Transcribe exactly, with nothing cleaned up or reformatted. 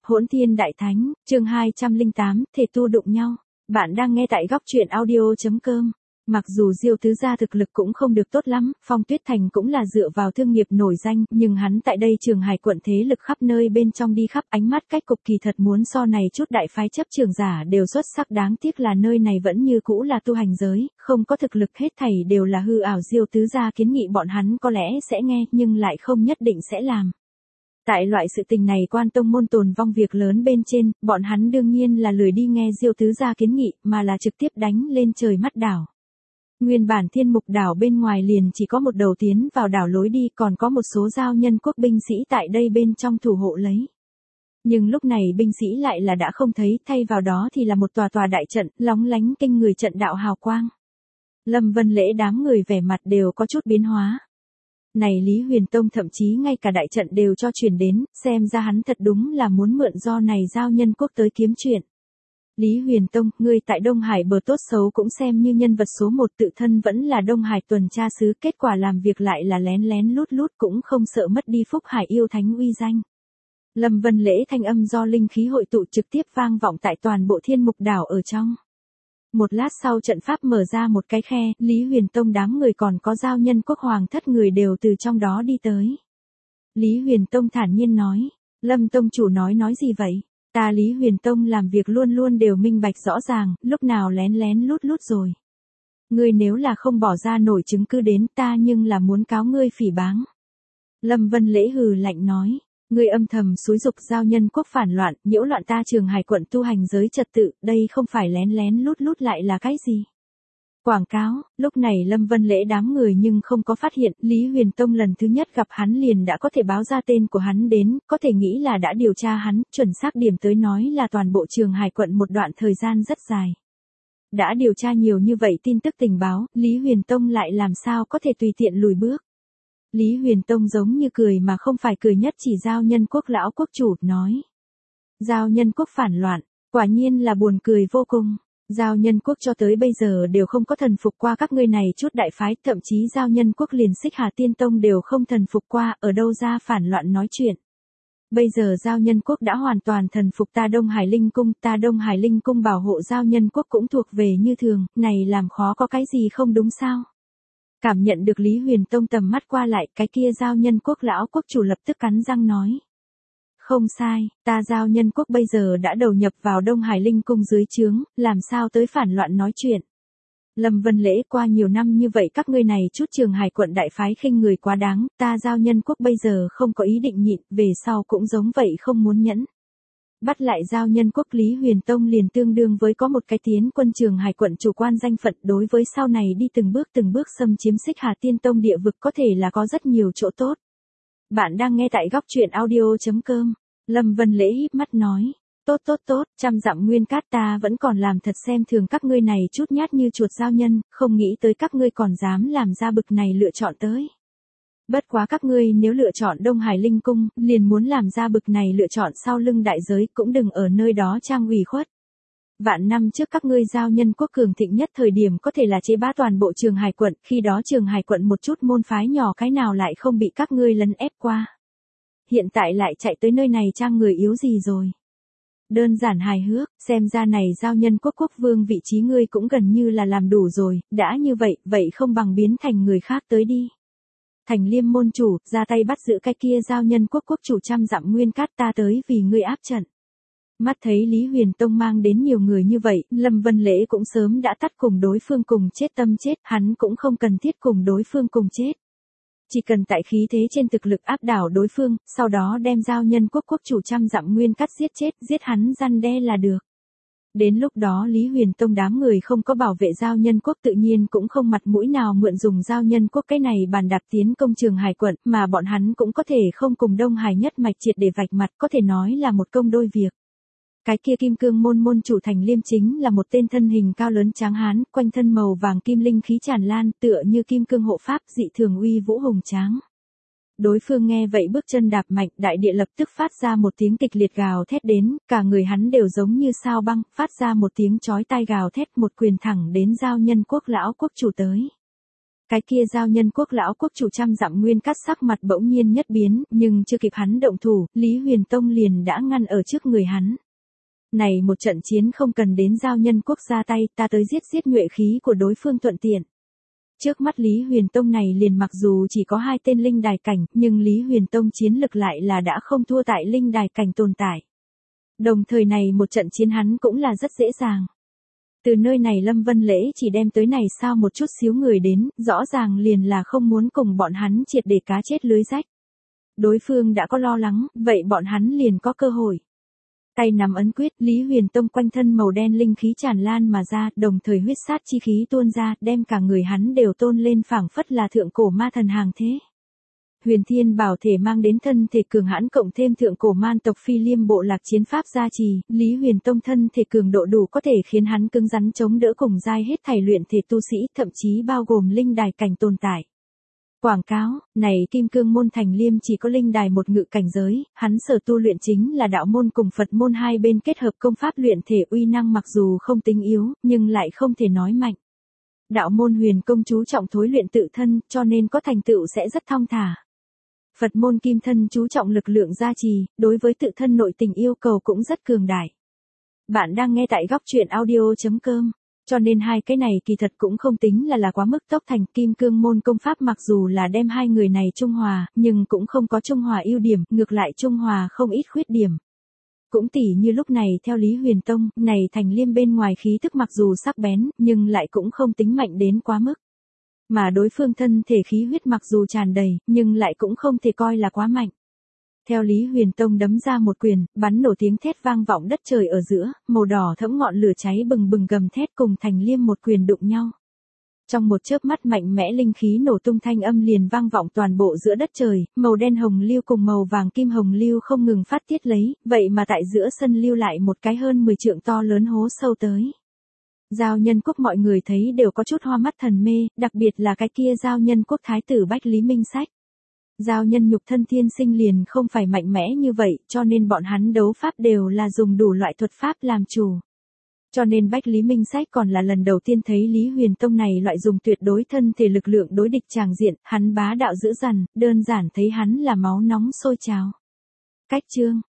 Hỗn Thiên Đại Thánh, chương hai trăm lẻ tám, thể tu đụng nhau. Bạn đang nghe tại góc truyện audio chấm com. Mặc dù Diêu tứ gia thực lực cũng không được tốt lắm, Phong Tuyết Thành cũng là dựa vào thương nghiệp nổi danh, nhưng hắn tại đây Trường Hải quận thế lực khắp nơi bên trong đi khắp, ánh mắt cách cục kỳ thật muốn so này chút đại phái chấp trường giả đều xuất sắc, đáng tiếc là nơi này vẫn như cũ là tu hành giới, không có thực lực, hết thảy đều là hư ảo. Diêu tứ gia kiến nghị bọn hắn có lẽ sẽ nghe, nhưng lại không nhất định sẽ làm. Tại loại sự tình này quan tông môn tồn vong việc lớn bên trên, bọn hắn đương nhiên là lười đi nghe Diêu tứ gia kiến nghị, mà là trực tiếp đánh lên trời mắt đảo. Nguyên bản Thiên Mục đảo bên ngoài liền chỉ có một đầu tiến vào đảo lối đi, còn có một số giao nhân quốc binh sĩ tại đây bên trong thủ hộ lấy. Nhưng lúc này binh sĩ lại là đã không thấy, thay vào đó thì là một tòa tòa đại trận, lóng lánh kinh người trận đạo hào quang. Lâm Vân Lễ đám người vẻ mặt đều có chút biến hóa. Này Lý Huyền Tông thậm chí ngay cả đại trận đều cho truyền đến, xem ra hắn thật đúng là muốn mượn do này giao nhân quốc tới kiếm chuyện. Lý Huyền Tông, ngươi tại Đông Hải bờ tốt xấu cũng xem như nhân vật số một, tự thân vẫn là Đông Hải tuần tra sứ, kết quả làm việc lại là lén lén lút lút, cũng không sợ mất đi Phúc Hải yêu thánh uy danh. Lâm Vân Lễ thanh âm do linh khí hội tụ trực tiếp vang vọng tại toàn bộ Thiên Mục đảo ở trong. Một lát sau trận pháp mở ra một cái khe, Lý Huyền Tông đám người còn có giao nhân quốc hoàng thất người đều từ trong đó đi tới. Lý Huyền Tông thản nhiên nói, Lâm Tông chủ nói nói gì vậy? Ta Lý Huyền Tông làm việc luôn luôn đều minh bạch rõ ràng, lúc nào lén lén lút lút rồi. Ngươi nếu là không bỏ ra nổi chứng cứ đến, ta nhưng là muốn cáo ngươi phỉ báng. Lâm Vân Lễ hừ lạnh nói, ngươi âm thầm xúi dục giao nhân quốc phản loạn, nhiễu loạn ta Trường Hải quận tu hành giới trật tự, đây không phải lén lén lút lút lại là cái gì? Quảng cáo. Lúc này Lâm Vân Lễ đám người nhưng không có phát hiện, Lý Huyền Tông lần thứ nhất gặp hắn liền đã có thể báo ra tên của hắn đến, có thể nghĩ là đã điều tra hắn, chuẩn xác điểm tới nói là toàn bộ Trường Hải quận một đoạn thời gian rất dài. Đã điều tra nhiều như vậy tin tức tình báo, Lý Huyền Tông lại làm sao có thể tùy tiện lùi bước. Lý Huyền Tông giống như cười mà không phải cười, nhất chỉ giao nhân quốc lão quốc chủ, nói. Giao nhân quốc phản loạn, quả nhiên là buồn cười vô cùng. Giao nhân quốc cho tới bây giờ đều không có thần phục qua các ngươi này chút đại phái, thậm chí giao nhân quốc liền Xích Hà Tiên Tông đều không thần phục qua, ở đâu ra phản loạn nói chuyện. Bây giờ giao nhân quốc đã hoàn toàn thần phục ta Đông Hải Linh Cung, ta Đông Hải Linh Cung bảo hộ giao nhân quốc cũng thuộc về như thường, này làm khó có cái gì không đúng sao? Cảm nhận được Lý Huyền Tông tầm mắt qua lại, cái kia giao nhân quốc lão quốc chủ lập tức cắn răng nói. Không sai, ta giao nhân quốc bây giờ đã đầu nhập vào Đông Hải Linh Cung dưới trướng, làm sao tới phản loạn nói chuyện. Lâm Vân Lễ, qua nhiều năm như vậy các ngươi này chút Trường Hải quận đại phái khinh người quá đáng, ta giao nhân quốc bây giờ không có ý định nhịn, về sau cũng giống vậy không muốn nhẫn. Bắt lại giao nhân quốc, Lý Huyền Tông liền tương đương với có một cái tiến quân Trường Hải quận chủ quan danh phận, đối với sau này đi từng bước từng bước xâm chiếm Xích Hà Tiên Tông địa vực có thể là có rất nhiều chỗ tốt. Bạn đang nghe tại góc truyện audio chấm com. Lâm Vân Lễ híp mắt nói, tốt tốt tốt, trăm dặm nguyên cát, ta vẫn còn làm thật xem thường các ngươi này chút nhát như chuột giao nhân, không nghĩ tới các ngươi còn dám làm ra bực này lựa chọn tới. Bất quá các ngươi nếu lựa chọn Đông Hải Linh Cung, liền muốn làm ra bực này lựa chọn sau lưng đại giới, cũng đừng ở nơi đó trang ủy khuất. Vạn năm trước các ngươi giao nhân quốc cường thịnh nhất thời điểm có thể là chế bá toàn bộ Trường Hải quận, khi đó Trường Hải quận một chút môn phái nhỏ cái nào lại không bị các ngươi lấn ép qua. Hiện tại lại chạy tới nơi này trang người yếu gì rồi. Đơn giản hài hước, xem ra này giao nhân quốc quốc vương vị trí ngươi cũng gần như là làm đủ rồi, đã như vậy, vậy không bằng biến thành người khác tới đi. Thành Liêm môn chủ, ra tay bắt giữ cái kia giao nhân quốc quốc chủ trăm dặm nguyên cát, ta tới vì ngươi áp trận. Mắt thấy Lý Huyền Tông mang đến nhiều người như vậy, Lâm Vân Lễ cũng sớm đã tắt cùng đối phương cùng chết tâm chết, hắn cũng không cần thiết cùng đối phương cùng chết. Chỉ cần tại khí thế trên thực lực áp đảo đối phương, sau đó đem giao nhân quốc quốc chủ trăm dặm nguyên cát giết chết, giết hắn răn đe là được. Đến lúc đó Lý Huyền Tông đám người không có bảo vệ giao nhân quốc, tự nhiên cũng không mặt mũi nào mượn dùng giao nhân quốc cái này bàn đạp tiến công Trường Hải quận, mà bọn hắn cũng có thể không cùng Đông Hải nhất mạch triệt để vạch mặt, có thể nói là một công đôi việc. Cái kia Kim Cương môn môn chủ Thành Liêm chính là một tên thân hình cao lớn tráng hán, quanh thân màu vàng kim linh khí tràn lan, tựa như kim cương hộ pháp, dị thường uy vũ hùng tráng. Đối phương nghe vậy bước chân đạp mạnh, đại địa lập tức phát ra một tiếng kịch liệt gào thét đến, cả người hắn đều giống như sao băng, phát ra một tiếng chói tai gào thét, một quyền thẳng đến giao nhân quốc lão quốc chủ tới. Cái kia Giao Nhân Quốc lão quốc chủ trăm dặm nguyên cắt sắc mặt bỗng nhiên nhất biến, nhưng chưa kịp hắn động thủ, Lý Huyền Tông liền đã ngăn ở trước người hắn. Này một trận chiến không cần đến Giao Nhân Quốc ra tay, ta tới giết giết nhuệ khí của đối phương thuận tiện. Trước mắt Lý Huyền Tông này liền mặc dù chỉ có hai tên linh đài cảnh, nhưng Lý Huyền Tông chiến lực lại là đã không thua tại linh đài cảnh tồn tại. Đồng thời này một trận chiến hắn cũng là rất dễ dàng. Từ nơi này Lâm Vân Lễ chỉ đem tới này sao một chút xíu người đến, rõ ràng liền là không muốn cùng bọn hắn triệt để cá chết lưới rách. Đối phương đã có lo lắng, vậy bọn hắn liền có cơ hội. Tay nắm ấn quyết, Lý Huyền Tông quanh thân màu đen linh khí tràn lan mà ra, đồng thời huyết sát chi khí tuôn ra, đem cả người hắn đều tôn lên phảng phất là thượng cổ ma thần hàng thế. Huyền Thiên Bảo thể mang đến thân thể cường hãn cộng thêm thượng cổ man tộc Phi Liêm bộ lạc chiến pháp gia trì, Lý Huyền Tông thân thể cường độ đủ có thể khiến hắn cứng rắn chống đỡ cùng giai hết thảy luyện thể tu sĩ, thậm chí bao gồm linh đài cảnh tồn tại. Quảng cáo, này Kim Cương môn thành Liêm chỉ có linh đài một ngự cảnh giới, hắn sở tu luyện chính là đạo môn cùng Phật môn hai bên kết hợp công pháp luyện thể uy năng mặc dù không tính yếu, nhưng lại không thể nói mạnh. Đạo môn Huyền công chú trọng thối luyện tự thân, cho nên có thành tựu sẽ rất thong thả. Phật môn Kim thân chú trọng lực lượng gia trì, đối với tự thân nội tình yêu cầu cũng rất cường đại. Bạn đang nghe tại góc truyện audio chấm com. Cho nên hai cái này kỳ thật cũng không tính là là quá mức tốc thành. Kim Cương môn công pháp mặc dù là đem hai người này trung hòa, nhưng cũng không có trung hòa ưu điểm, ngược lại trung hòa không ít khuyết điểm. Cũng tỉ như lúc này theo Lý Huyền Tông, này thành Liêm bên ngoài khí thức mặc dù sắc bén, nhưng lại cũng không tính mạnh đến quá mức. Mà đối phương thân thể khí huyết mặc dù tràn đầy, nhưng lại cũng không thể coi là quá mạnh. Theo Lý Huyền Tông đấm ra một quyền, bắn nổ tiếng thét vang vọng đất trời ở giữa, màu đỏ thẫm ngọn lửa cháy bừng bừng gầm thét cùng thành Liêm một quyền đụng nhau. Trong một chớp mắt mạnh mẽ linh khí nổ tung thanh âm liền vang vọng toàn bộ giữa đất trời, màu đen hồng lưu cùng màu vàng kim hồng lưu không ngừng phát tiết lấy, vậy mà tại giữa sân lưu lại một cái hơn mười trượng to lớn hố sâu tới. Giao Nhân Quốc mọi người thấy đều có chút hoa mắt thần mê, đặc biệt là cái kia Giao Nhân Quốc thái tử Bách Lý Minh Sách. Giao nhân nhục thân thiên sinh liền không phải mạnh mẽ như vậy, cho nên bọn hắn đấu pháp đều là dùng đủ loại thuật pháp làm chủ. Cho nên Bách Lý Minh Sách còn là lần đầu tiên thấy Lý Huyền Tông này loại dùng tuyệt đối thân thể lực lượng đối địch tràng diện, hắn bá đạo dữ dằn, đơn giản thấy hắn là máu nóng sôi trào. Cách chương,